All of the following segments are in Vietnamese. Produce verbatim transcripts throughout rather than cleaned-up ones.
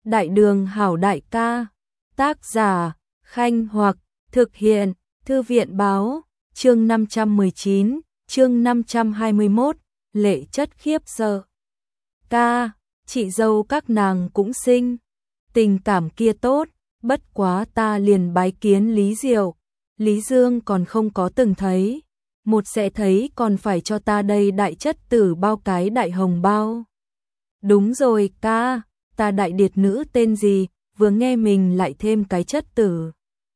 Đại đường hảo đại ca. Tác giả Khanh Hoặc. Thực hiện Thư viện báo. Chương năm trăm mười chín, chương năm trăm hai mươi mốt, lệ chất khiếp sợ. Ca, chị dâu các nàng cũng xinh. Tình cảm kia tốt, bất quá ta liền bái kiến Lý Diệu. Lý Dương còn không có từng thấy. Một sẽ thấy còn phải cho ta đây đại chất tử bao cái đại hồng bao. Đúng rồi ca, ta đại điệt nữ tên gì, vừa nghe mình lại thêm cái chất tử.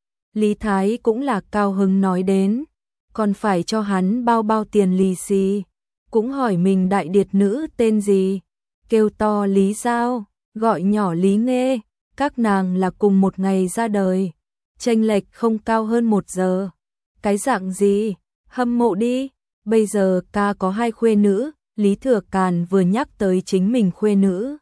Lý Thái cũng là cao hứng nói đến, còn phải cho hắn bao bao tiền lì xì, cũng hỏi mình đại điệt nữ tên gì, kêu to Lý Giao, gọi nhỏ Lý Nghê, các nàng là cùng một ngày ra đời, chênh lệch không cao hơn một giờ. Cái dạng gì, hâm mộ đi, bây giờ ca có hai khuê nữ, Lý Thừa Càn vừa nhắc tới chính mình khuê nữ.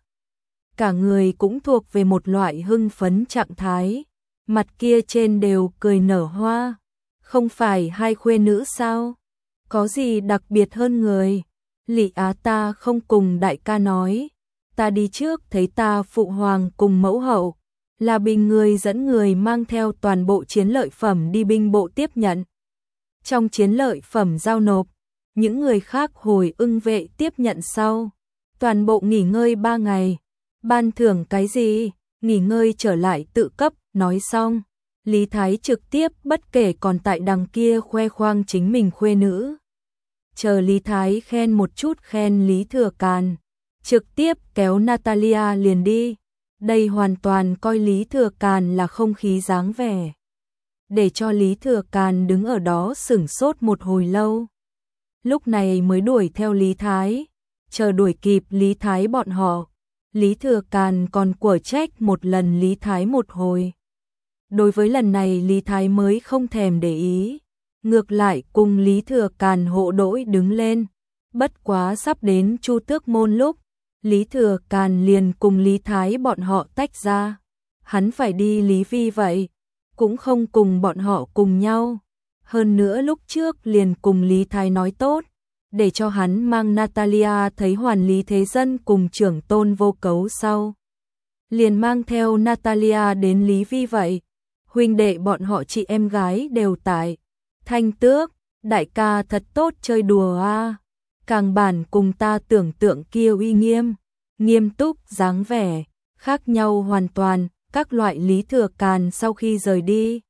Cả người cũng thuộc về một loại hưng phấn trạng thái, mặt kia trên đều cười nở hoa. Không phải hai khuê nữ sao? Có gì đặc biệt hơn người? Lị Á ta không cùng đại ca nói. Ta đi trước thấy ta phụ hoàng cùng mẫu hậu. Là Bình người dẫn người mang theo toàn bộ chiến lợi phẩm đi binh bộ tiếp nhận. Trong chiến lợi phẩm giao nộp, những người khác hồi ưng vệ tiếp nhận sau. Toàn bộ nghỉ ngơi ba ngày. Ban thưởng cái gì? Nghỉ ngơi trở lại tự cấp, nói xong. Lý Thái trực tiếp bất kể còn tại đằng kia khoe khoang chính mình khuê nữ. Chờ Lý Thái khen một chút khen Lý Thừa Càn, trực tiếp kéo Natalia liền đi. Đây hoàn toàn coi Lý Thừa Càn là không khí dáng vẻ. Để cho Lý Thừa Càn đứng ở đó sửng sốt một hồi lâu. Lúc này mới đuổi theo Lý Thái, chờ đuổi kịp Lý Thái bọn họ. Lý Thừa Càn còn quở trách một lần Lý Thái một hồi. Đối với lần này Lý Thái mới không thèm để ý, ngược lại cùng Lý Thừa Càn hộ đỗi đứng lên. Bất quá sắp đến Chu Tước Môn lúc, Lý Thừa Càn liền cùng Lý Thái bọn họ tách ra. Hắn phải đi Lý Vi vậy, cũng không cùng bọn họ cùng nhau. Hơn nữa lúc trước liền cùng Lý Thái nói tốt, để cho hắn mang Natalia thấy hoàn Lý Thế Dân cùng trưởng tôn Vô Cấu sau. Liền mang theo Natalia đến Lý Vi vậy. Huynh đệ bọn họ chị em gái đều tại. Thanh Tước, đại ca thật tốt chơi đùa a. Càng bản cùng ta tưởng tượng kia uy nghiêm, nghiêm túc dáng vẻ, khác nhau hoàn toàn, các loại Lý Thừa Càn sau khi rời đi.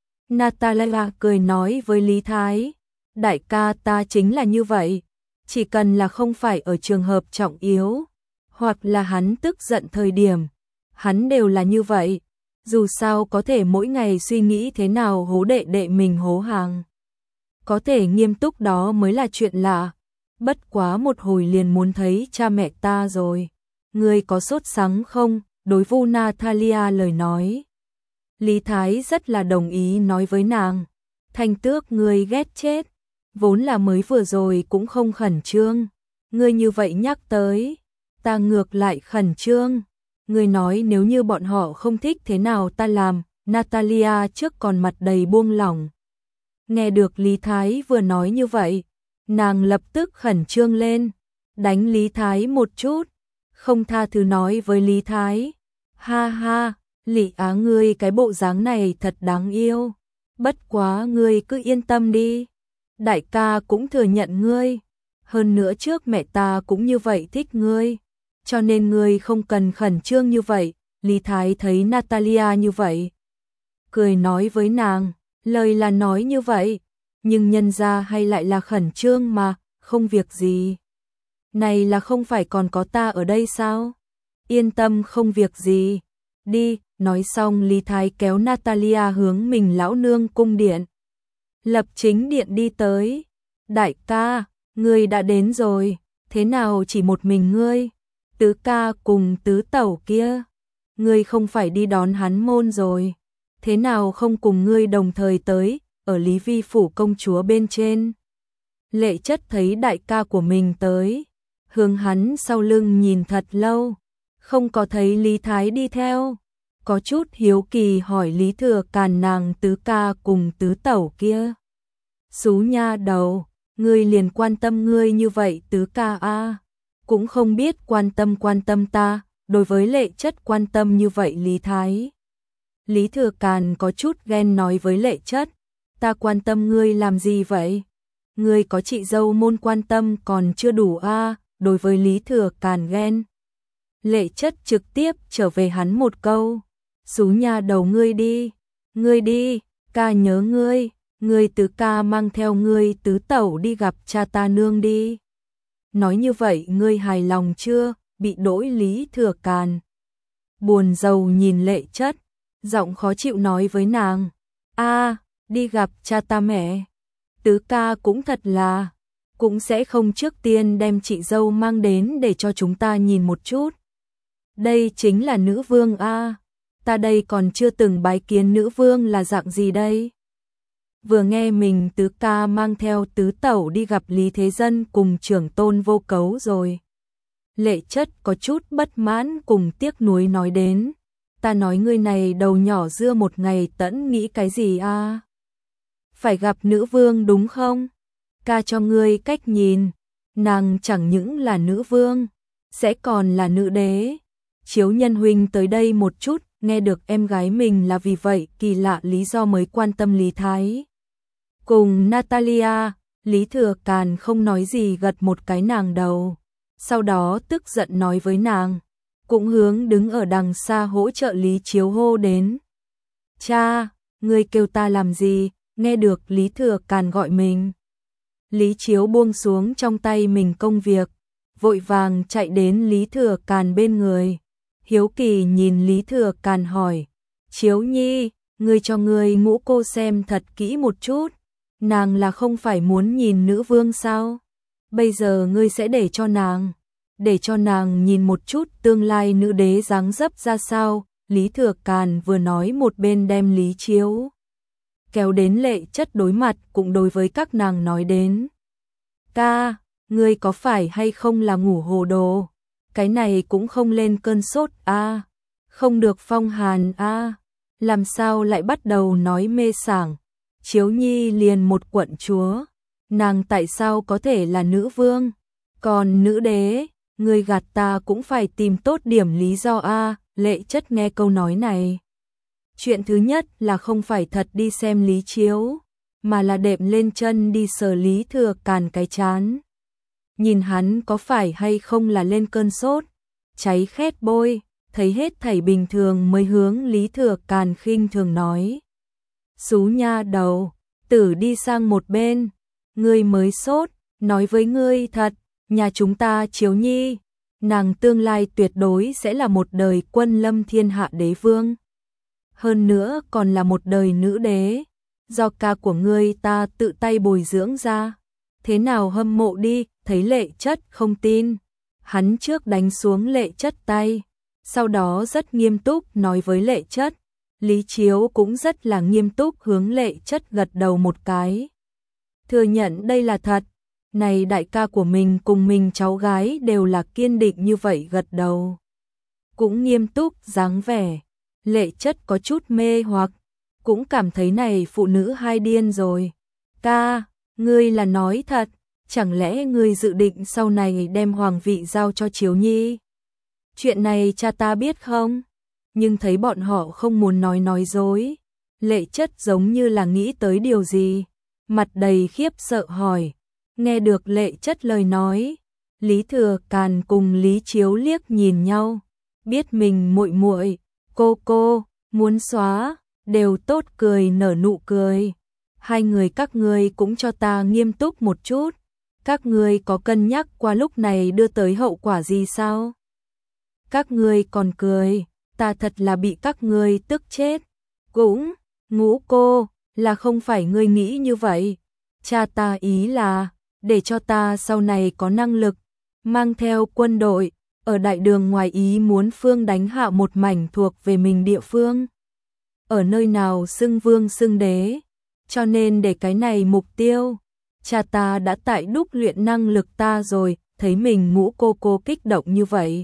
Natalia cười nói với Lý Thái, đại ca ta chính là như vậy, chỉ cần là không phải ở trường hợp trọng yếu, hoặc là hắn tức giận thời điểm, hắn đều là như vậy. Dù sao có thể mỗi ngày suy nghĩ thế nào hố đệ đệ mình hố hàng. Có thể nghiêm túc đó mới là chuyện lạ. Bất quá một hồi liền muốn thấy cha mẹ ta rồi. Ngươi có sốt sắng không? Đối vu Natalia lời nói. Lý Thái rất là đồng ý nói với nàng. Thanh Tước ngươi ghét chết. Vốn là mới vừa rồi cũng không khẩn trương. Ngươi như vậy nhắc tới. Ta ngược lại khẩn trương. Người nói nếu như bọn họ không thích thế nào ta làm, Natalia trước còn mặt đầy buông lỏng. Nghe được Lý Thái vừa nói như vậy, nàng lập tức khẩn trương lên, đánh Lý Thái một chút, không tha thứ nói với Lý Thái. Ha ha, Lý Á ngươi cái bộ dáng này thật đáng yêu, bất quá ngươi cứ yên tâm đi, đại ca cũng thừa nhận ngươi, hơn nữa trước mẹ ta cũng như vậy thích ngươi. Cho nên ngươi không cần khẩn trương như vậy. Lý Thái thấy Natalia như vậy, cười nói với nàng, lời là nói như vậy, nhưng nhân ra hay lại là khẩn trương mà, không việc gì. Này là không phải còn có ta ở đây sao? Yên tâm không việc gì. Đi, nói xong Lý Thái kéo Natalia hướng mình lão nương cung điện. Lập Chính điện đi tới. Đại ca, ngươi đã đến rồi, thế nào chỉ một mình ngươi? Tứ ca cùng tứ tẩu kia, ngươi không phải đi đón hắn môn rồi, thế nào không cùng ngươi đồng thời tới, ở Lý Vi phủ công chúa bên trên. Lệ Chất thấy đại ca của mình tới, hướng hắn sau lưng nhìn thật lâu, không có thấy Lý Thái đi theo, có chút hiếu kỳ hỏi Lý Thừa Càn nàng tứ ca cùng tứ tẩu kia. Xú nha đầu, ngươi liền quan tâm ngươi như vậy tứ ca a. Cũng không biết quan tâm quan tâm ta, đối với Lệ Chất quan tâm như vậy Lý Thái. Lý Thừa Càn có chút ghen nói với Lệ Chất, ta quan tâm ngươi làm gì vậy? Ngươi có chị dâu môn quan tâm còn chưa đủ a à? Đối với Lý Thừa Càn ghen. Lệ Chất trực tiếp trở về hắn một câu, xú nha đầu ngươi đi, ngươi đi, ca nhớ ngươi, ngươi tứ ca mang theo ngươi tứ tẩu đi gặp cha ta nương đi. Nói như vậy ngươi hài lòng chưa? Bị đỗi Lý Thừa Càn buồn rầu nhìn Lệ Chất, giọng khó chịu nói với nàng, a đi gặp cha ta mẹ, tứ ca cũng thật là, cũng sẽ không trước tiên đem chị dâu mang đến để cho chúng ta nhìn một chút. Đây chính là nữ vương a, ta đây còn chưa từng bái kiến nữ vương là dạng gì đây. Vừa nghe mình tứ ca mang theo tứ tẩu đi gặp Lý Thế Dân cùng trưởng tôn Vô Cấu rồi. Lệ Chất có chút bất mãn cùng tiếc nuối nói đến, ta nói ngươi này đầu nhỏ dưa một ngày tẫn nghĩ cái gì a? À? Phải gặp nữ vương đúng không? Ca cho ngươi cách nhìn, nàng chẳng những là nữ vương, sẽ còn là nữ đế. Chiếu nhân huynh tới đây một chút, nghe được em gái mình là vì vậy kỳ lạ lý do mới quan tâm Lý Thái. Cùng Natalia, Lý Thừa Càn không nói gì gật một cái nàng đầu, sau đó tức giận nói với nàng, cũng hướng đứng ở đằng xa hỗ trợ Lý Chiếu hô đến. Cha, ngươi kêu ta làm gì? Nghe được Lý Thừa Càn gọi mình. Lý Chiếu buông xuống trong tay mình công việc, vội vàng chạy đến Lý Thừa Càn bên người. Hiếu kỳ nhìn Lý Thừa Càn hỏi, Chiếu nhi, ngươi cho ngươi ngũ cô xem thật kỹ một chút, nàng là không phải muốn nhìn nữ vương sao? Bây giờ ngươi sẽ để cho nàng, để cho nàng nhìn một chút tương lai nữ đế dáng dấp ra sao? Lý Thừa Càn vừa nói một bên đem Lý Chiếu kéo đến Lệ Chất đối mặt cũng đối với các nàng nói đến. Ca, ngươi có phải hay không là ngủ hồ đồ? Cái này cũng không lên cơn sốt a, à, không được phong hàn a, à, làm sao lại bắt đầu nói mê sảng? Chiếu nhi liền một quận chúa, nàng tại sao có thể là nữ vương? Còn nữ đế, ngươi gạt ta cũng phải tìm tốt điểm lý do a. À. Lệ Chất nghe câu nói này, chuyện thứ nhất là không phải thật đi xem Lý Chiếu, mà là đệm lên chân đi sờ Lý Thừa Càn cái chán. Nhìn hắn có phải hay không là lên cơn sốt, cháy khét bôi, thấy hết thảy bình thường mới hướng Lý Thừa Càn khinh thường nói. Xú nha đầu, tử đi sang một bên, ngươi mới sốt, nói với ngươi thật, nhà chúng ta Chiếu nhi, nàng tương lai tuyệt đối sẽ là một đời quân lâm thiên hạ đế vương. Hơn nữa còn là một đời nữ đế, do ca của ngươi ta tự tay bồi dưỡng ra. Thế nào hâm mộ đi, thấy Lệ Chất không tin. Hắn trước đánh xuống Lệ Chất tay, sau đó rất nghiêm túc nói với Lệ Chất. Lý Chiếu cũng rất là nghiêm túc hướng Lệ Chất gật đầu một cái. Thừa nhận đây là thật, này đại ca của mình cùng mình cháu gái đều là kiên định như vậy gật đầu. Cũng nghiêm túc dáng vẻ, Lệ Chất có chút mê hoặc, cũng cảm thấy này phụ nữ hai điên rồi. Ca, ngươi là nói thật, chẳng lẽ ngươi dự định sau này đem hoàng vị giao cho Chiếu nhi? Chuyện này cha ta biết không? Nhưng thấy bọn họ không muốn nói nói dối. Lệ Chất giống như là nghĩ tới điều gì, mặt đầy khiếp sợ hỏi. Nghe được Lệ Chất lời nói, Lý Thừa Càn cùng Lý Chiếu liếc nhìn nhau, biết mình muội muội, cô cô muốn xóa, đều tốt cười nở nụ cười. Hai người các ngươi cũng cho ta nghiêm túc một chút, các ngươi có cân nhắc qua lúc này đưa tới hậu quả gì sao? Các ngươi còn cười, ta thật là bị các ngươi tức chết. Cũng, ngũ cô, là không phải ngươi nghĩ như vậy. Cha ta ý là, để cho ta sau này có năng lực, mang theo quân đội, ở đại đường ngoài ý muốn phương đánh hạ một mảnh thuộc về mình địa phương. Ở nơi nào xưng vương xưng đế, cho nên để cái này mục tiêu, cha ta đã tại đúc luyện năng lực ta rồi, thấy mình ngũ cô cô kích động như vậy.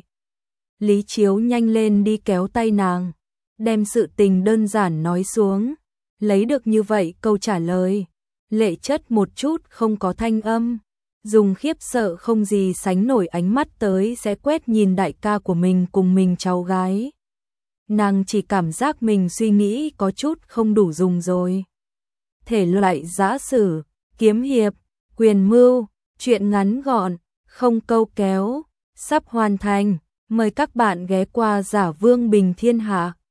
Lý Chiếu nhanh lên đi kéo tay nàng, đem sự tình đơn giản nói xuống, lấy được như vậy câu trả lời. Lệ Chất một chút không có thanh âm, dùng khiếp sợ không gì sánh nổi ánh mắt tới sẽ quét nhìn đại ca của mình cùng mình cháu gái. Nàng chỉ cảm giác mình suy nghĩ có chút không đủ dùng rồi. Thể loại giã sử, kiếm hiệp, quyền mưu, truyện ngắn gọn, không câu kéo, sắp hoàn thành. Mời các bạn ghé qua Giả Vương Bình Thiên Hạ.